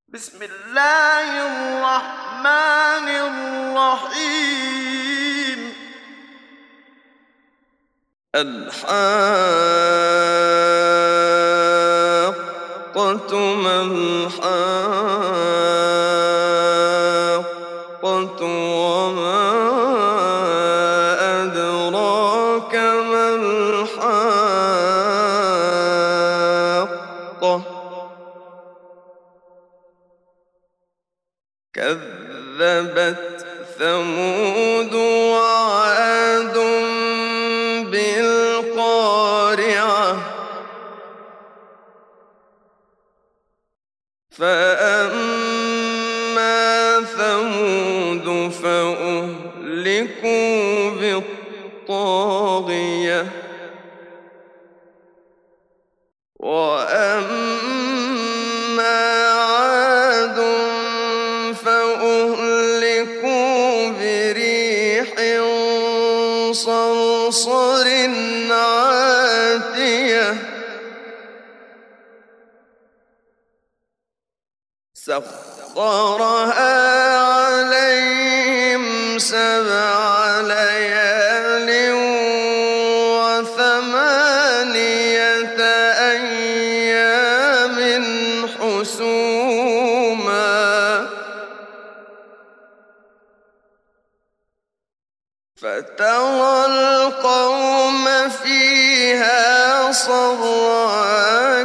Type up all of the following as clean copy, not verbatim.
بسم الله الرحمن الرحيم. الحاقة ما الحاقة وما أدراك ما الحاقة كذبت ثمود وعاد بالقارعة فأما ثمود فأهلكوا بالطاغية وأما عاد فأهلكوا بريح صرصر عاتية سخرها عليهم 7 ليال و8 أيام حسوما فترى القوم فيها صرعى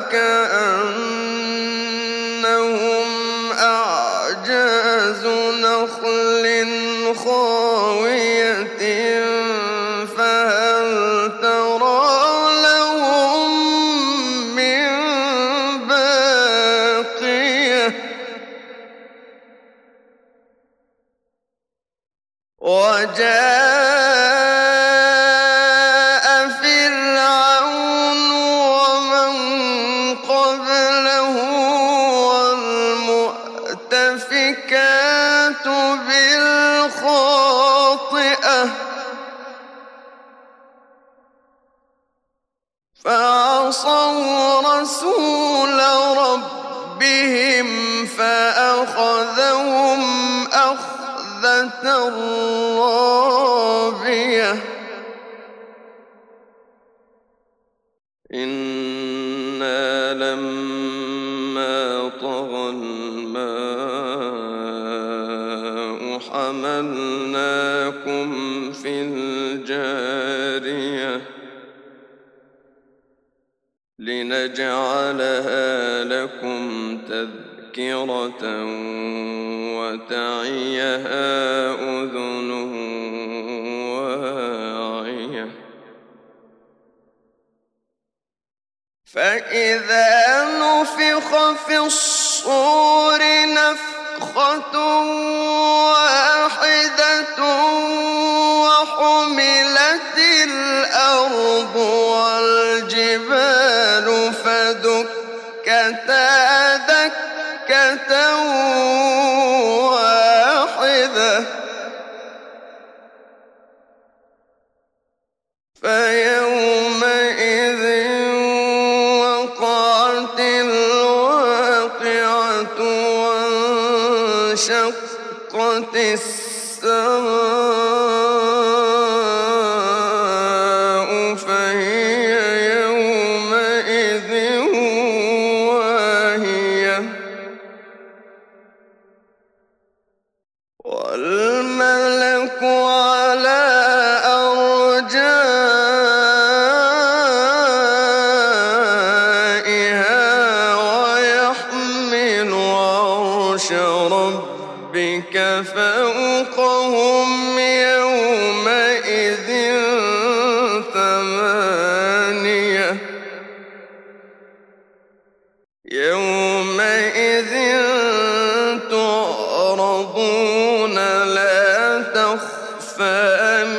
كأنهم أعجاز نخل خاوية فهل ترى لهم من باقية وجاء فرعون ومن قبله والمؤتفكات بالخاطئة فعصوا رسول ربهم فأخذهم أخذة رابية إنا لما طغى الماء حملناكم في الجارية لنجعلها لكم تذكرة وتعيها أذن واعية فإذا نفخ في الصور نفخة واحدة وحملت الأرض والجبال فدكتا دكة واحدة فيومئذ وقعت الواقعة وانشقت السماء فهي يومئذ واهية والملك على أرجائها ويحمل عرش ربك فوقهم يومئذ 8 يومئذ تعرضون لا تخفى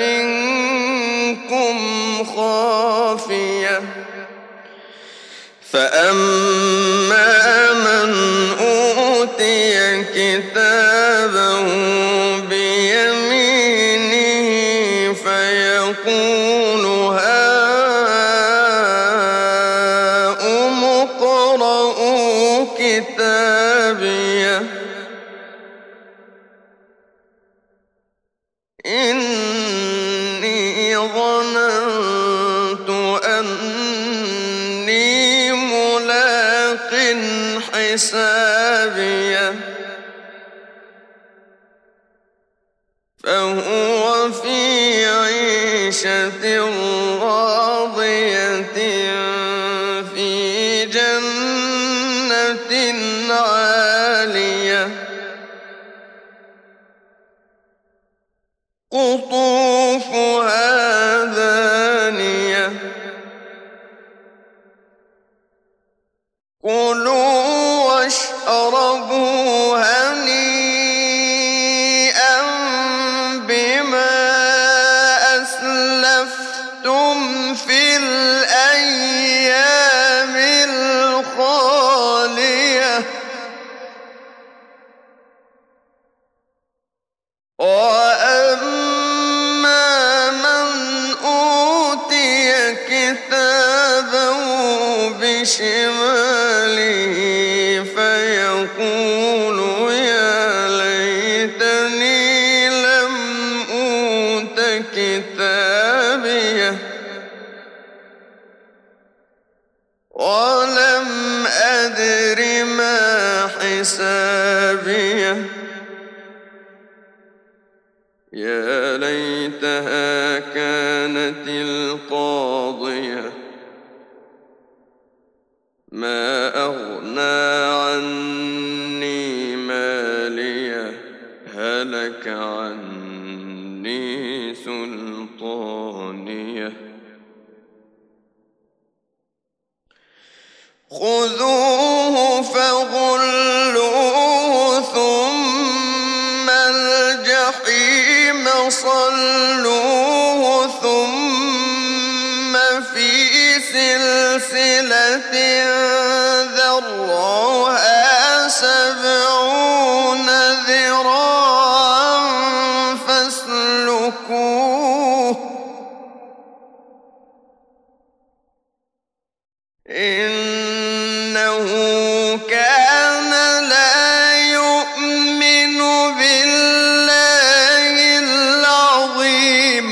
منكم خافية فأما من أوتي كتابه بيمينه فيقول هاؤم اقرءوا كتابيه ظننت أني ملاق حسابيه فهو في عيشة راضية في جنة عالية قطوفها دانية كلوا واشربوا هنيئا بما أسلفتم في الأيام الخالية وأما من أوتي كتابه بشماله فيقول يا ليتني لم أوت كتابيه ولم أدر ما حسابيه يا ليتها كانت القاضية ما أغنى عني ماليه هلك عني سلطانيه خذوه فغلوه ثم الجحيم صلوه ثم في سلسلة ذرعها 70 ذراعا فاسلكوه إنه كان لا يؤمن بالله العظيم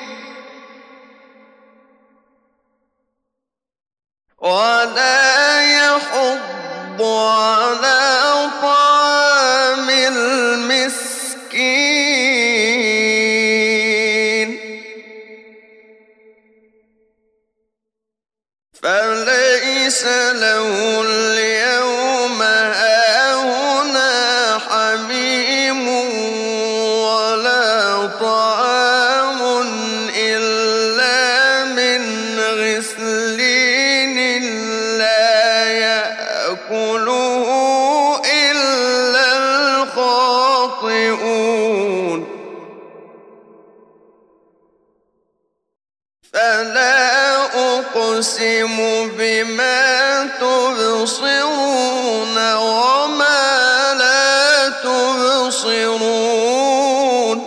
ولا يحض على طعام المسكين فليس له اليوم هاهنا حميم ولا طعام إلا من غسلين لا يأكله إلا الخاطئون فلا أقسم بما تبصرون وما لا تبصرون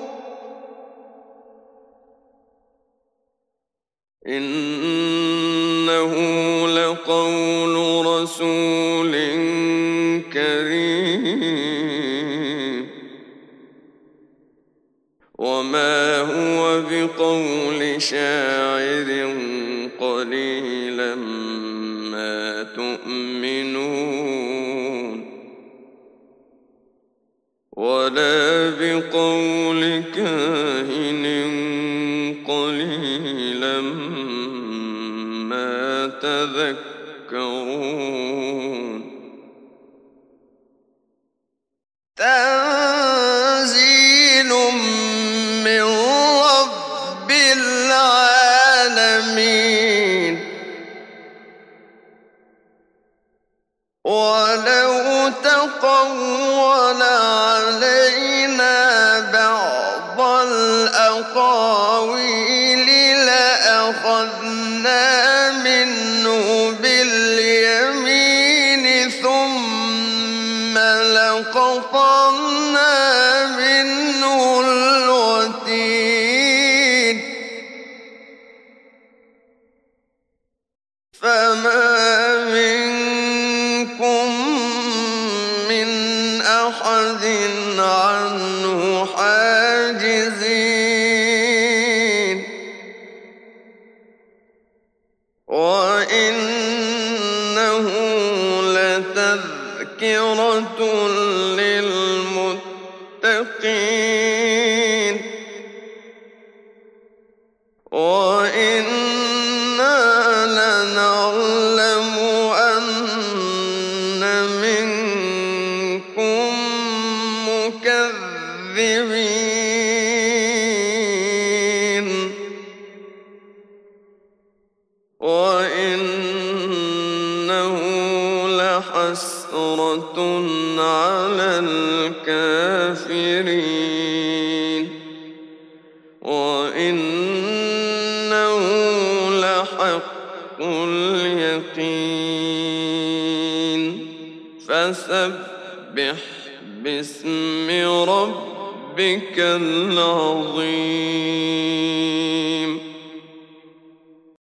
إنه لقول رسول كريم وما هو بقول شاعر قليلا ما تؤمنون ولا بقول كاهن قليلا ما تذكرون تنزيل من رب العالمين ولو تقول علينا بعض الأقاويل لأخذنا منه باليمين ثم لقطعنا منه الوتين فما منكم من أحد عنه حاجزين تذكرة للمتقين وإنا لنعلم أن منكم مكذبين وإنه لحسرة على الكافرين وإنه لحق اليقين فسبح باسم ربك العظيم